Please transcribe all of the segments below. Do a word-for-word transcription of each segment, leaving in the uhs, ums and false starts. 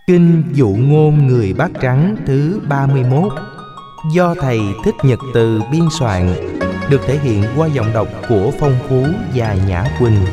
Kinh Dụ Ngôn Người Bát Trắng thứ ba mươi mốt do thầy Thích Nhật Từ biên soạn, được thể hiện qua giọng đọc của Phong Phú và Nhã Quỳnh.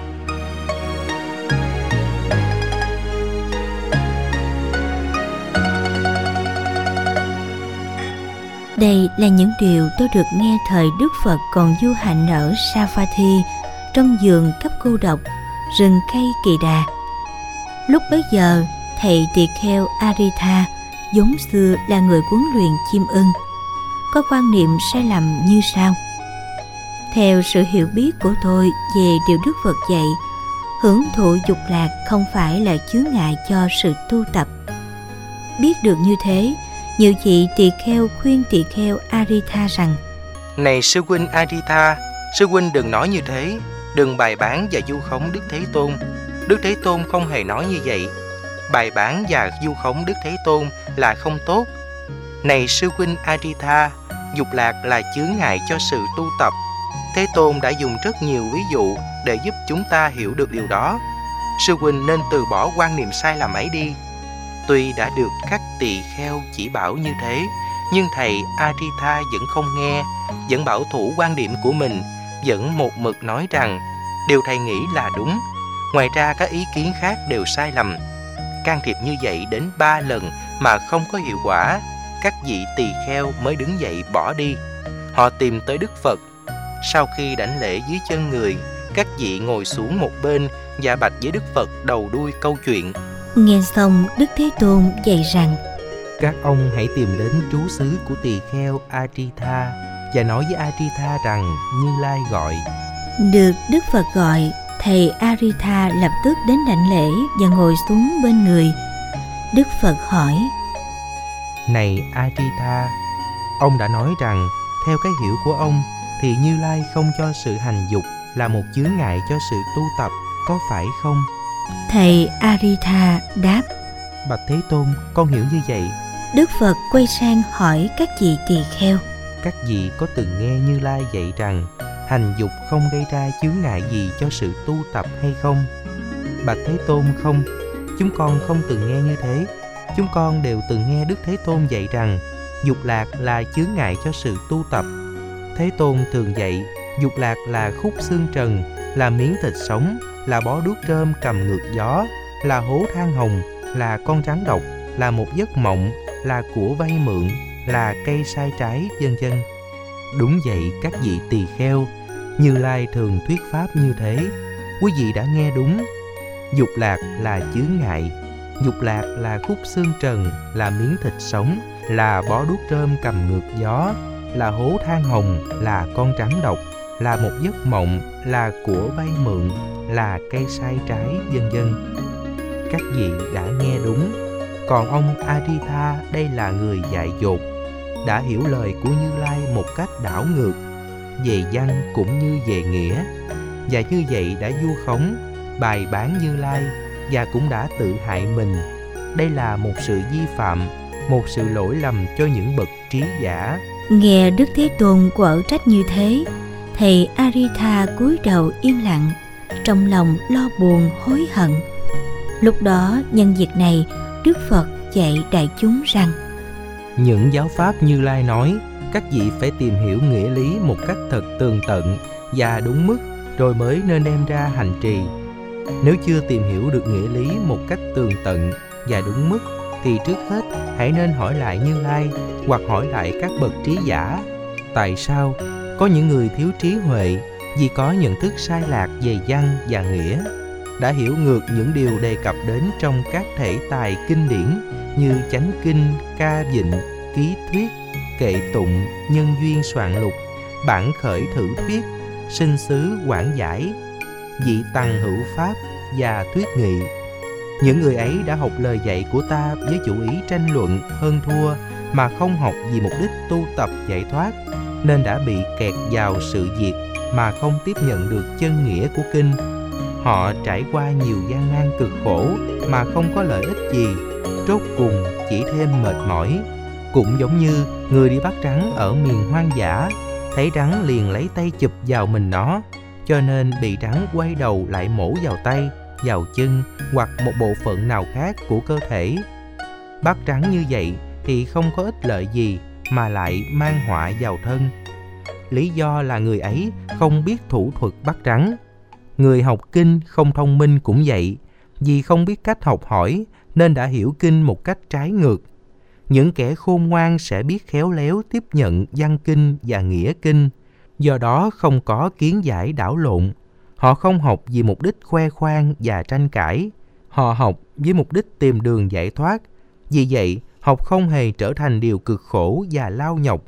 Đây là những điều tôi được nghe thời Đức Phật còn du hành ở Savatthi, trong vườn cấp cô độc, rừng cây Kỳ Đà. Lúc bấy giờ, thầy tỳ kheo Aritha, vốn xưa là người huấn luyện chim ưng, có quan niệm sai lầm như sau. Theo sự hiểu biết của tôi về điều Đức Phật dạy, hưởng thụ dục lạc không phải là chướng ngại cho sự tu tập. Biết được như thế, nhiều chị tỳ kheo khuyên tỳ kheo Aritha rằng: Này sư huynh Aritha, sư huynh đừng nói như thế, đừng bày bán và vu khống Đức Thế Tôn. Đức Thế Tôn không hề nói như vậy. Bày bán và vu khống Đức Thế Tôn là không tốt. Này sư huynh Aritha, dục lạc là chướng ngại cho sự tu tập. Thế Tôn đã dùng rất nhiều ví dụ để giúp chúng ta hiểu được điều đó. Sư huynh nên từ bỏ quan niệm sai lầm ấy đi. Tuy đã được các tỳ kheo chỉ bảo như thế, nhưng thầy Aritha vẫn không nghe, vẫn bảo thủ quan điểm của mình, vẫn một mực nói rằng điều thầy nghĩ là đúng. Ngoài ra các ý kiến khác đều sai lầm. Can thiệp như vậy đến ba lần mà không có hiệu quả, các vị tỳ kheo mới đứng dậy bỏ đi. Họ tìm tới Đức Phật. Sau khi đảnh lễ dưới chân người, các vị ngồi xuống một bên và bạch với Đức Phật đầu đuôi câu chuyện. Nghe xong, Đức Thế Tôn dạy rằng: Các ông hãy tìm đến trú xứ của tỳ kheo Aritha và nói với Aritha rằng Như Lai gọi. Được Đức Phật gọi, thầy Aritha lập tức đến đảnh lễ và ngồi xuống bên người. Đức Phật hỏi: Này Aritha, ông đã nói rằng theo cái hiểu của ông thì Như Lai không cho sự hành dục là một chướng ngại cho sự tu tập, có phải không? Thầy Aritha đáp: Bạch Thế Tôn, con hiểu như vậy. Đức Phật quay sang hỏi các vị tỳ kheo: Các vị có từng nghe Như Lai dạy rằng hành dục không gây ra chướng ngại gì cho sự tu tập hay không? Bạch Thế Tôn, không, chúng con không từng nghe như thế. Chúng con đều từng nghe Đức Thế Tôn dạy rằng dục lạc là chướng ngại cho sự tu tập. Thế Tôn thường dạy dục lạc là khúc xương trần, là miếng thịt sống, là bó đuốc rơm cầm ngược gió, là hố than hồng, là con rắn độc, là một giấc mộng, là của vay mượn, là cây sai trái, vân vân. Đúng vậy các vị tỳ kheo, Như Lai thường thuyết pháp như thế. Quý vị đã nghe đúng. Dục lạc là chướng ngại. Dục lạc là khúc xương trần, là miếng thịt sống, là bó đuốc rơm cầm ngược gió, là hố than hồng, là con rắn độc, là một giấc mộng, là của vay mượn, là cây sai trái, vân vân. Các vị đã nghe đúng. Còn ông Aritha đây là người dại dột, đã hiểu lời của Như Lai một cách đảo ngược, về văn cũng như về nghĩa, và như vậy đã vu khống, bày bán Như Lai, và cũng đã tự hại mình. Đây là một sự vi phạm, một sự lỗi lầm cho những bậc trí giả. Nghe Đức Thế Tôn quở trách như thế, thầy Aritha cúi đầu im lặng, trong lòng lo buồn hối hận. Lúc đó nhân việc này, Đức Phật dạy đại chúng rằng: Những giáo pháp Như Lai nói, các vị phải tìm hiểu nghĩa lý một cách thật tường tận và đúng mức, rồi mới nên đem ra hành trì. Nếu chưa tìm hiểu được nghĩa lý một cách tường tận và đúng mức, thì trước hết hãy nên hỏi lại Như Lai hoặc hỏi lại các bậc trí giả. Tại sao có những người thiếu trí huệ vì có nhận thức sai lạc về văn và nghĩa, đã hiểu ngược những điều đề cập đến trong các thể tài kinh điển như Chánh Kinh, Ca Vịnh, Ký Thuyết, Kệ Tụng, Nhân Duyên Soạn Lục, Bản Khởi Thử Thuyết, Sinh Xứ Quảng Giải, Dị Tăng Hữu Pháp và Thuyết Nghị. Những người ấy đã học lời dạy của ta với chủ ý tranh luận hơn thua, mà không học vì mục đích tu tập giải thoát, nên đã bị kẹt vào sự việc mà không tiếp nhận được chân nghĩa của kinh. Họ trải qua nhiều gian nan cực khổ mà không có lợi ích gì, rốt cùng chỉ thêm mệt mỏi. Cũng giống như người đi bắt rắn ở miền hoang dã, thấy rắn liền lấy tay chụp vào mình nó, cho nên bị rắn quay đầu lại mổ vào tay, vào chân hoặc một bộ phận nào khác của cơ thể. Bắt trắng như vậy thì không có ích lợi gì mà lại mang họa vào thân. Lý do là người ấy không biết thủ thuật bắt trắng. Người học kinh không thông minh cũng vậy, vì không biết cách học hỏi nên đã hiểu kinh một cách trái ngược. Những kẻ khôn ngoan sẽ biết khéo léo tiếp nhận văn kinh và nghĩa kinh, do đó không có kiến giải đảo lộn. Họ không học vì mục đích khoe khoang và tranh cãi, họ học với mục đích tìm đường giải thoát. Vì vậy, học không hề trở thành điều cực khổ và lao nhọc.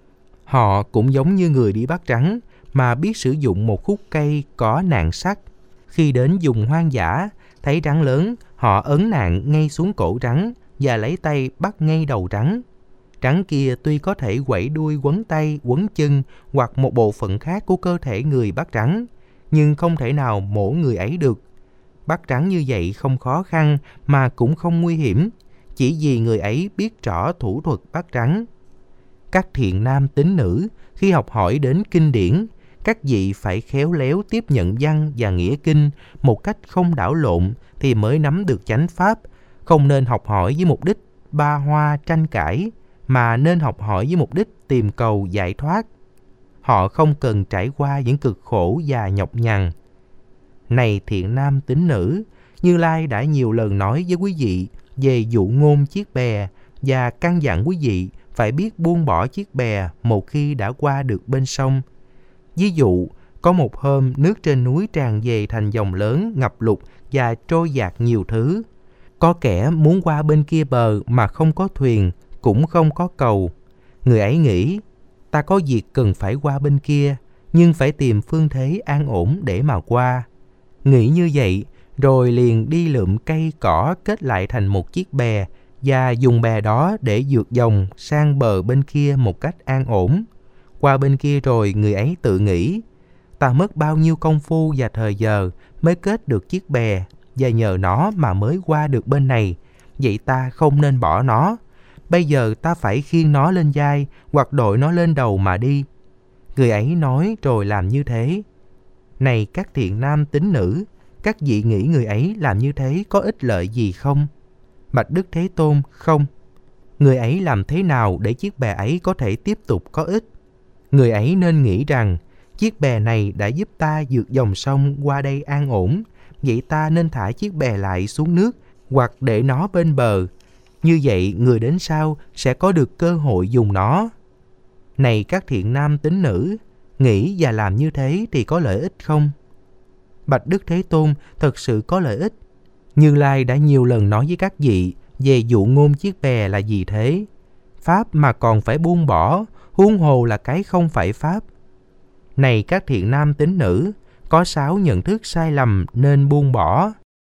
Họ cũng giống như người đi bắt trắng mà biết sử dụng một khúc cây có nạn sắt. Khi đến vùng hoang dã, thấy rắn lớn, họ ấn nạn ngay xuống cổ rắn và lấy tay bắt ngay đầu rắn. Rắn kia tuy có thể quẩy đuôi quấn tay, quấn chân hoặc một bộ phận khác của cơ thể người bắt rắn, nhưng không thể nào mổ người ấy được. Bắt rắn như vậy không khó khăn mà cũng không nguy hiểm, chỉ vì người ấy biết rõ thủ thuật bắt rắn. Các thiện nam tín nữ khi học hỏi đến kinh điển, các vị phải khéo léo tiếp nhận văn và nghĩa kinh một cách không đảo lộn thì mới nắm được chánh pháp. Không nên học hỏi với mục đích ba hoa tranh cãi, mà nên học hỏi với mục đích tìm cầu giải thoát. Họ không cần trải qua những cực khổ và nhọc nhằn. Này thiện nam tín nữ, Như Lai đã nhiều lần nói với quý vị về dụ ngôn chiếc bè và căn dặn quý vị phải biết buông bỏ chiếc bè một khi đã qua được bên sông. Ví dụ, có một hôm nước trên núi tràn về thành dòng lớn, ngập lụt và trôi dạt nhiều thứ. Có kẻ muốn qua bên kia bờ mà không có thuyền, cũng không có cầu. Người ấy nghĩ, ta có việc cần phải qua bên kia, nhưng phải tìm phương thế an ổn để mà qua. Nghĩ như vậy, rồi liền đi lượm cây cỏ kết lại thành một chiếc bè và dùng bè đó để vượt dòng sang bờ bên kia một cách an ổn. Qua bên kia rồi người ấy tự nghĩ, ta mất bao nhiêu công phu và thời giờ mới kết được chiếc bè và nhờ nó mà mới qua được bên này, vậy ta không nên bỏ nó. Bây giờ ta phải khiêng nó lên vai hoặc đội nó lên đầu mà đi. Người ấy nói rồi làm như thế. Này các thiện nam tín nữ, các vị nghĩ người ấy làm như thế có ích lợi gì không? Bạch Đức Thế Tôn, không. Người ấy làm thế nào để chiếc bè ấy có thể tiếp tục có ích? Người ấy nên nghĩ rằng chiếc bè này đã giúp ta vượt dòng sông qua đây an ổn, vậy ta nên thả chiếc bè lại xuống nước hoặc để nó bên bờ. Như vậy người đến sau sẽ có được cơ hội dùng nó. Này các thiện nam tín nữ, nghĩ và làm như thế thì có lợi ích không? Bạch Đức Thế Tôn, thật sự có lợi ích. Như Lai đã nhiều lần nói với các vị về dụ ngôn chiếc bè là gì thế. Pháp mà còn phải buông bỏ, huống hồ là cái không phải pháp. Này các thiện nam tín nữ, có sáu nhận thức sai lầm nên buông bỏ.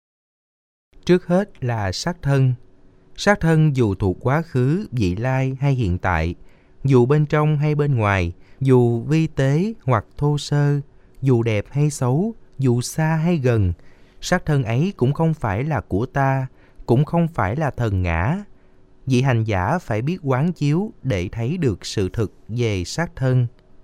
Trước hết là sắc thân. Sắc thân dù thuộc quá khứ, vị lai hay hiện tại, dù bên trong hay bên ngoài, dù vi tế hoặc thô sơ, dù đẹp hay xấu, dù xa hay gần, sắc thân ấy cũng không phải là của ta, cũng không phải là thần ngã. Vị hành giả phải biết quán chiếu để thấy được sự thực về sắc thân.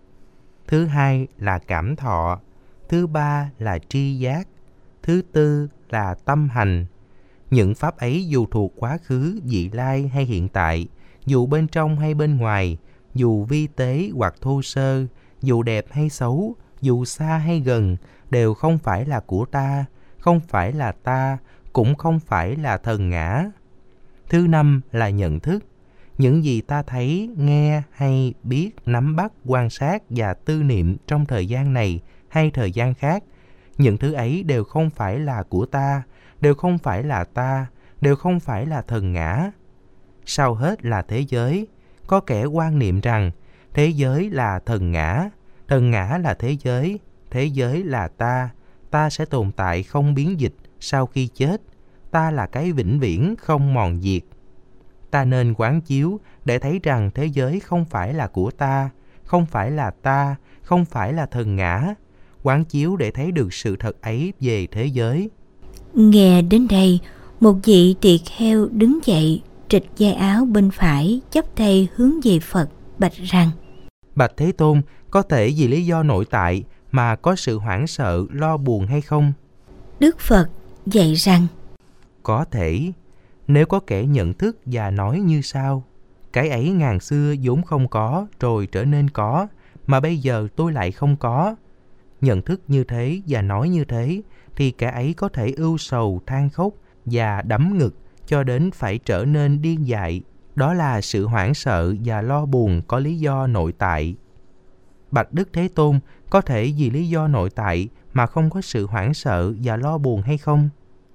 Thứ hai là cảm thọ. Thứ ba là tri giác. Thứ tư là tâm hành. Những pháp ấy dù thuộc quá khứ, vị lai hay hiện tại, dù bên trong hay bên ngoài, dù vi tế hoặc thô sơ, dù đẹp hay xấu, dù xa hay gần, đều không phải là của ta, không phải là ta, cũng không phải là thần ngã. Thứ năm là nhận thức. Những gì ta thấy, nghe hay biết, nắm bắt, quan sát và tư niệm trong thời gian này hay thời gian khác, những thứ ấy đều không phải là của ta, đều không phải là ta, đều không phải là thần ngã. Sau hết là thế giới. Có kẻ quan niệm rằng thế giới là thần ngã, thần ngã là thế giới, thế giới là ta, ta sẽ tồn tại không biến dịch sau khi chết, ta là cái vĩnh viễn không mòn diệt. Ta nên quán chiếu để thấy rằng thế giới không phải là của ta, không phải là ta, không phải là thần ngã. Quán chiếu để thấy được sự thật ấy về thế giới. Nghe đến đây, một vị tỳ kheo đứng dậy, trịch vai áo bên phải, chắp tay hướng về Phật, bạch rằng: Bạch Thế Tôn, có thể vì lý do nội tại mà có sự hoảng sợ, lo buồn hay không? Đức Phật dạy rằng: Có thể, nếu có kẻ nhận thức và nói như sau: cái ấy ngàn xưa vốn không có, rồi trở nên có, mà bây giờ tôi lại không có. Nhận thức như thế và nói như thế, thì kẻ ấy có thể ưu sầu, than khóc và đấm ngực cho đến phải trở nên điên dại. Đó là sự hoảng sợ và lo buồn có lý do nội tại. Bạch Đức Thế Tôn, có thể vì lý do nội tại mà không có sự hoảng sợ và lo buồn hay không?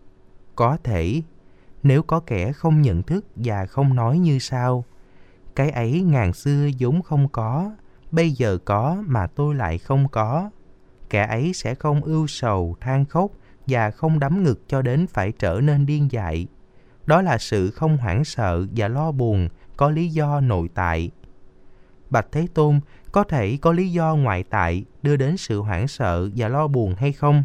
Có thể, nếu có kẻ không nhận thức và không nói như sau: cái ấy ngàn xưa vốn không có, bây giờ có mà tôi lại không có. Kẻ ấy sẽ không ưu sầu, than khóc và không đấm ngực cho đến phải trở nên điên dại. Đó là sự không hoảng sợ và lo buồn có lý do nội tại. Bạch Thế Tôn, có thể có lý do ngoại tại đưa đến sự hoảng sợ và lo buồn hay không?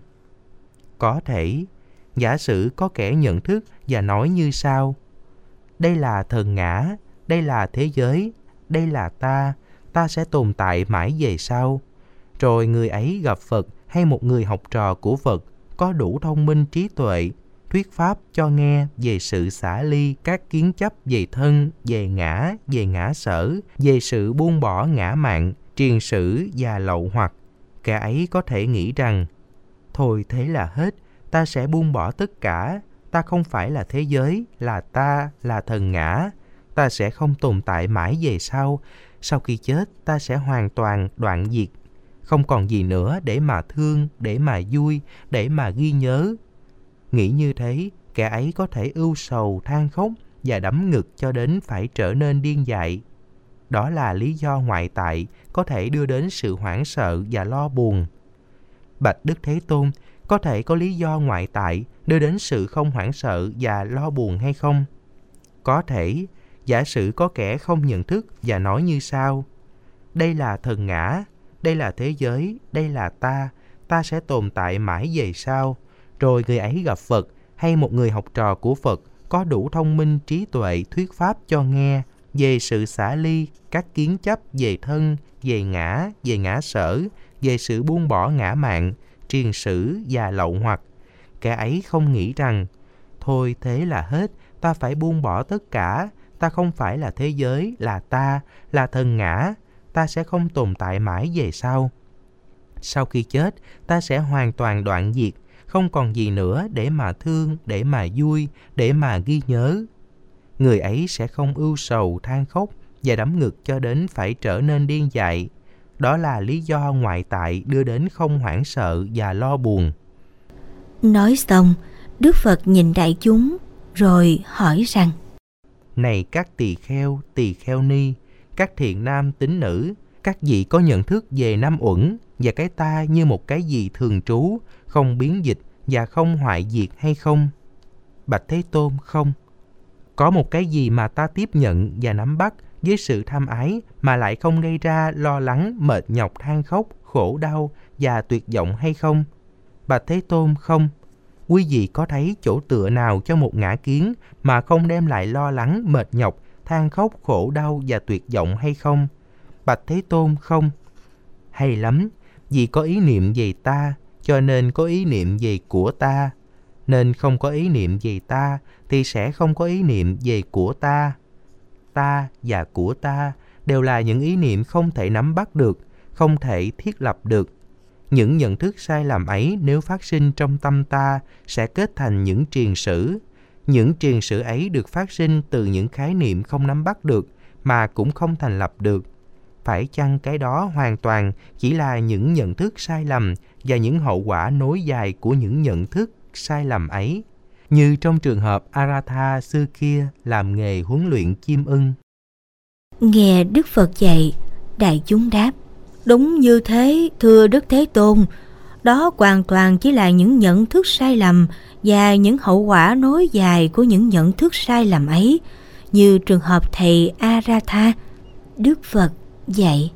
Có thể. Giả sử có kẻ nhận thức và nói như sau: đây là thần ngã, đây là thế giới, đây là ta, ta sẽ tồn tại mãi về sau. Rồi người ấy gặp Phật hay một người học trò của Phật có đủ thông minh trí tuệ, thuyết pháp cho nghe về sự xả ly các kiến chấp về thân, về ngã, về ngã sở, về sự buông bỏ ngã mạn, triền sử và lậu hoặc. Kẻ ấy có thể nghĩ rằng: thôi thế là hết, ta sẽ buông bỏ tất cả, ta không phải là thế giới, là ta, là thần ngã, ta sẽ không tồn tại mãi về sau, sau khi chết ta sẽ hoàn toàn đoạn diệt, không còn gì nữa để mà thương, để mà vui, để mà ghi nhớ. Nghĩ như thế, kẻ ấy có thể ưu sầu, than khóc và đấm ngực cho đến phải trở nên điên dại. Đó là lý do ngoại tại có thể đưa đến sự hoảng sợ và lo buồn. Bạch Đức Thế Tôn, có thể có lý do ngoại tại đưa đến sự không hoảng sợ và lo buồn hay không? Có thể. Giả sử có kẻ không nhận thức và nói như sau: đây là thần ngã, đây là thế giới, đây là ta, ta sẽ tồn tại mãi về sau. Rồi người ấy gặp Phật hay một người học trò của Phật có đủ thông minh trí tuệ thuyết pháp cho nghe về sự xả ly các kiến chấp về thân, về ngã, về ngã sở, về sự buông bỏ ngã mạn, triền sử và lậu hoặc. Kẻ ấy không nghĩ rằng: thôi thế là hết, ta phải buông bỏ tất cả, ta không phải là thế giới, là ta, là thần ngã, ta sẽ không tồn tại mãi về sau. Sau khi chết, ta sẽ hoàn toàn đoạn diệt, không còn gì nữa để mà thương, để mà vui, để mà ghi nhớ. Người ấy sẽ không ưu sầu, than khóc và đấm ngực cho đến phải trở nên điên dại. Đó là lý do ngoại tại đưa đến không hoảng sợ và lo buồn. Nói xong, Đức Phật nhìn đại chúng rồi hỏi rằng: này các tỳ kheo, tỳ kheo ni, các thiện nam tín nữ, các vị có nhận thức về năm uẩn và cái ta như một cái gì thường trú, không biến dịch và không hoại diệt hay không? Bạch Thế Tôn, không. Có một cái gì mà ta tiếp nhận và nắm bắt với sự tham ái mà lại không gây ra lo lắng, mệt nhọc, than khóc, khổ đau và tuyệt vọng hay không? Bạch Thế Tôn, không. Quý vị có thấy chỗ tựa nào cho một ngã kiến mà không đem lại lo lắng, mệt nhọc, than khóc, khổ đau và tuyệt vọng hay không? Bạch Thế Tôn, không. Hay lắm, vì có ý niệm về ta, cho nên có ý niệm về của ta. Nên không có ý niệm về ta, thì sẽ không có ý niệm về của ta. Ta và của ta đều là những ý niệm không thể nắm bắt được, không thể thiết lập được. Những nhận thức sai lầm ấy nếu phát sinh trong tâm ta sẽ kết thành những triền sử. Những triền sử ấy được phát sinh từ những khái niệm không nắm bắt được mà cũng không thành lập được. Phải chăng cái đó hoàn toàn chỉ là những nhận thức sai lầm và những hậu quả nối dài của những nhận thức sai lầm ấy? Như trong trường hợp Aratha xưa kia làm nghề huấn luyện chim ưng. Nghe Đức Phật dạy, đại chúng đáp: đúng như thế, thưa Đức Thế Tôn. Đó hoàn toàn chỉ là những nhận thức sai lầm và những hậu quả nối dài của những nhận thức sai lầm ấy, như trường hợp thầy Aratha. Đức Phật dạy: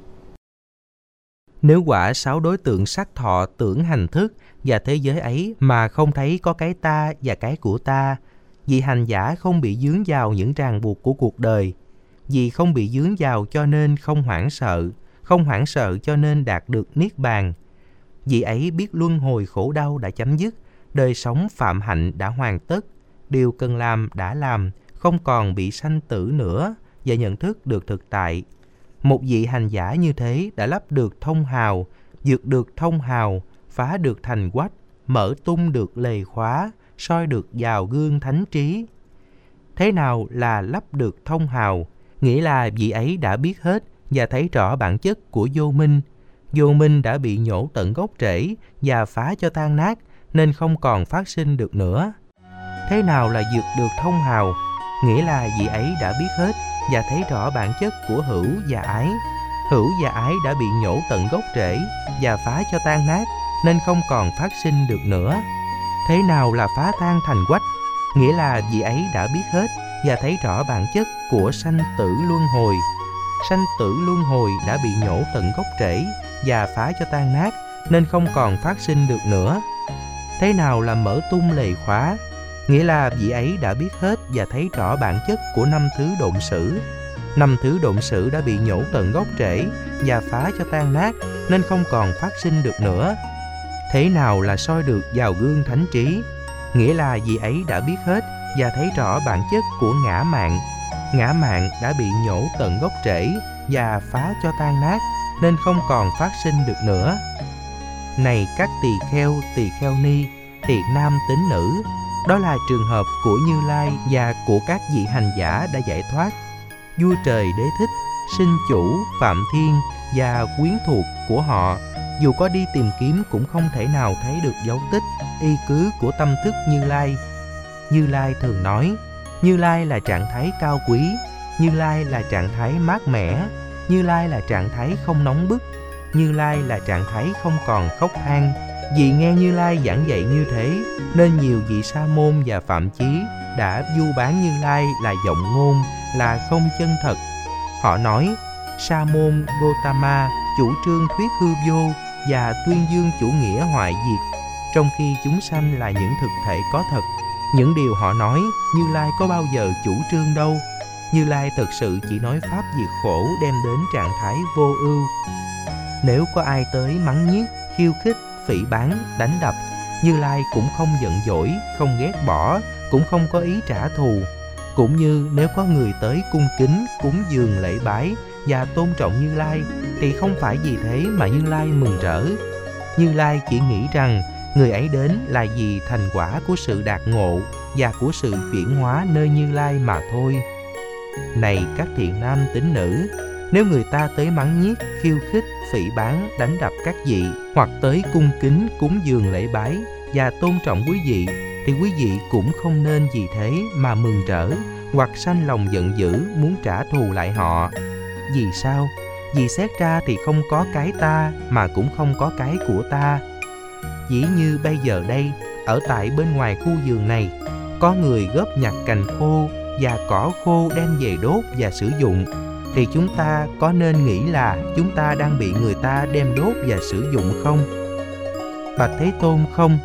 nếu quả sáu đối tượng sắc thọ tưởng hành thức và thế giới ấy mà không thấy có cái ta và cái của ta, vì hành giả không bị dướng vào những ràng buộc của cuộc đời, vì không bị dướng vào cho nên không hoảng sợ, không hoảng sợ cho nên đạt được niết bàn. Vì ấy biết luân hồi khổ đau đã chấm dứt, Đời sống phạm hạnh đã hoàn tất, điều cần làm đã làm, không còn bị sanh tử nữa, và nhận thức được thực tại. Một vị hành giả như thế đã lắp được thông hào, vượt được thông hào, phá được thành quách, mở tung được lề khóa, soi được vào gương thánh trí. Thế nào là lắp được thông hào? Nghĩa là vị ấy đã biết hết và thấy rõ bản chất của vô minh. Vô minh đã bị nhổ tận gốc rễ và phá cho tan nát, nên không còn phát sinh được nữa. Thế nào là vượt được thông hào? Nghĩa là vị ấy đã biết hết và thấy rõ bản chất của hữu và ái. Hữu và ái đã bị nhổ tận gốc rễ và phá cho tan nát, nên không còn phát sinh được nữa. Thế nào là phá tan thành quách? Nghĩa là vị ấy đã biết hết và thấy rõ bản chất của sanh tử luân hồi. Sanh tử luân hồi đã bị nhổ tận gốc rễ và phá cho tan nát, nên không còn phát sinh được nữa. Thế nào là mở tung lề khóa? Nghĩa là vị ấy đã biết hết và thấy rõ bản chất của năm thứ độn sử. Năm thứ độn sử đã bị nhổ tận gốc rễ và phá cho tan nát, nên không còn phát sinh được nữa. Thế nào là soi được vào gương thánh trí? Nghĩa là vị ấy đã biết hết và thấy rõ bản chất của ngã mạn. Ngã mạn đã bị nhổ tận gốc rễ và phá cho tan nát, nên không còn phát sinh được nữa. Này các tỳ kheo, tỳ kheo ni, thiện nam tín nữ, đó là trường hợp của Như Lai và của các vị hành giả đã giải thoát. Vua trời Đế Thích, sinh chủ, Phạm Thiên và quyến thuộc của họ, dù có đi tìm kiếm cũng không thể nào thấy được dấu tích, y cứ của tâm thức Như Lai. Như Lai thường nói, Như Lai là trạng thái cao quý, Như Lai là trạng thái mát mẻ, Như Lai là trạng thái không nóng bức, Như Lai là trạng thái không còn khóc than. Vì nghe Như Lai giảng dạy như thế, nên nhiều vị sa môn và phạm chí đã vu bán Như Lai là vọng ngôn, là không chân thật. Họ nói, sa môn Gotama chủ trương thuyết hư vô và tuyên dương chủ nghĩa hoại diệt, trong khi chúng sanh là những thực thể có thật. Những điều họ nói, Như Lai có bao giờ chủ trương đâu. Như Lai thực sự chỉ nói pháp diệt khổ, đem đến trạng thái vô ưu. Nếu có ai tới mắng nhiếc, khiêu khích, phỉ báng, đánh đập, Như Lai cũng không giận dỗi, không ghét bỏ, cũng không có ý trả thù. Cũng như nếu có người tới cung kính, cúng dường lễ bái và tôn trọng Như Lai, thì không phải vì thế mà Như Lai mừng rỡ. Như Lai chỉ nghĩ rằng người ấy đến là vì thành quả của sự đạt ngộ và của sự chuyển hóa nơi Như Lai mà thôi. Này các thiện nam tín nữ, nếu người ta tới mắng nhiếc, khiêu khích, phỉ báng, đánh đập các vị, hoặc tới cung kính, cúng dường lễ bái và tôn trọng quý vị, thì quý vị cũng không nên vì thế mà mừng rỡ, hoặc sanh lòng giận dữ muốn trả thù lại họ. Vì sao? Vì xét ra thì không có cái ta, mà cũng không có cái của ta. Dĩ như bây giờ đây, ở tại bên ngoài khu vườn này, có người góp nhặt cành khô và cỏ khô đem về đốt và sử dụng, thì chúng ta có nên nghĩ là chúng ta đang bị người ta đem đốt và sử dụng không? Bạch Thế Tôn, không.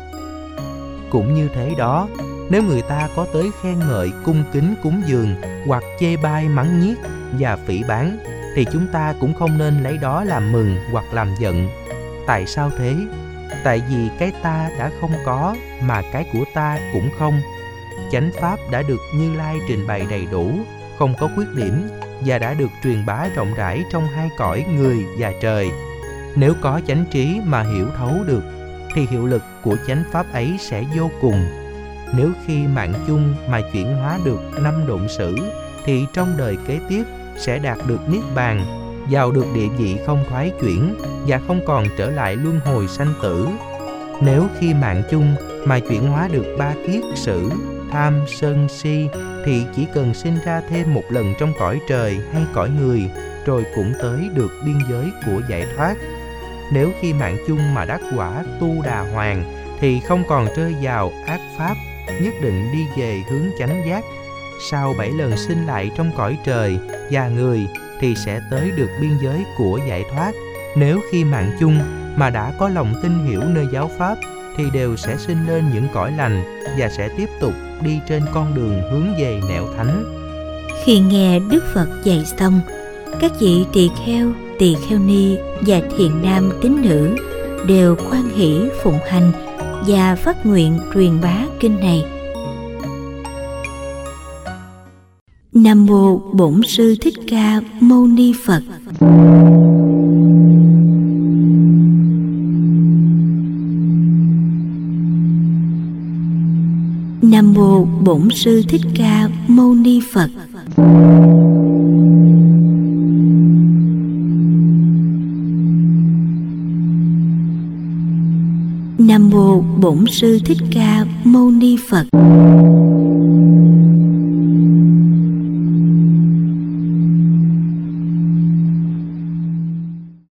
Cũng như thế đó, nếu người ta có tới khen ngợi, cung kính, cúng dường, hoặc chê bai, mắng nhiếc và phỉ báng, thì chúng ta cũng không nên lấy đó làm mừng hoặc làm giận. Tại sao thế? Tại vì cái ta đã không có, mà cái của ta cũng không. Chánh pháp đã được Như Lai trình bày đầy đủ, không có khuyết điểm, và đã được truyền bá rộng rãi trong hai cõi người và trời. Nếu có chánh trí mà hiểu thấu được, thì hiệu lực của chánh pháp ấy sẽ vô cùng. Nếu khi mạng chung mà chuyển hóa được năm độn sử, thì trong đời kế tiếp sẽ đạt được niết bàn, vào được địa vị không thoái chuyển và không còn trở lại luân hồi sanh tử. Nếu khi mạng chung mà chuyển hóa được ba kiết sử, tham, sân, si, thì chỉ cần sinh ra thêm một lần trong cõi trời hay cõi người, rồi cũng tới được biên giới của giải thoát. Nếu khi mạng chung mà đắc quả tu đà hoàng, thì không còn rơi vào ác pháp, nhất định đi về hướng chánh giác. Sau bảy lần sinh lại trong cõi trời và người, thì sẽ tới được biên giới của giải thoát. Nếu khi mạng chung mà đã có lòng tin hiểu nơi giáo pháp, thì đều sẽ sinh lên những cõi lành và sẽ tiếp tục đi trên con đường hướng về nẻo thánh. Khi nghe Đức Phật dạy xong, các vị tỳ kheo, tỳ kheo ni và thiện nam tín nữ đều hoan hỷ phụng hành và phát nguyện truyền bá kinh này. Nam mô Bổn Sư Thích Ca Mâu Ni Phật. Nam mô Bổn Sư Thích Ca Mâu Ni Phật. Nam mô Bổn Sư Thích Ca Mâu Ni Phật.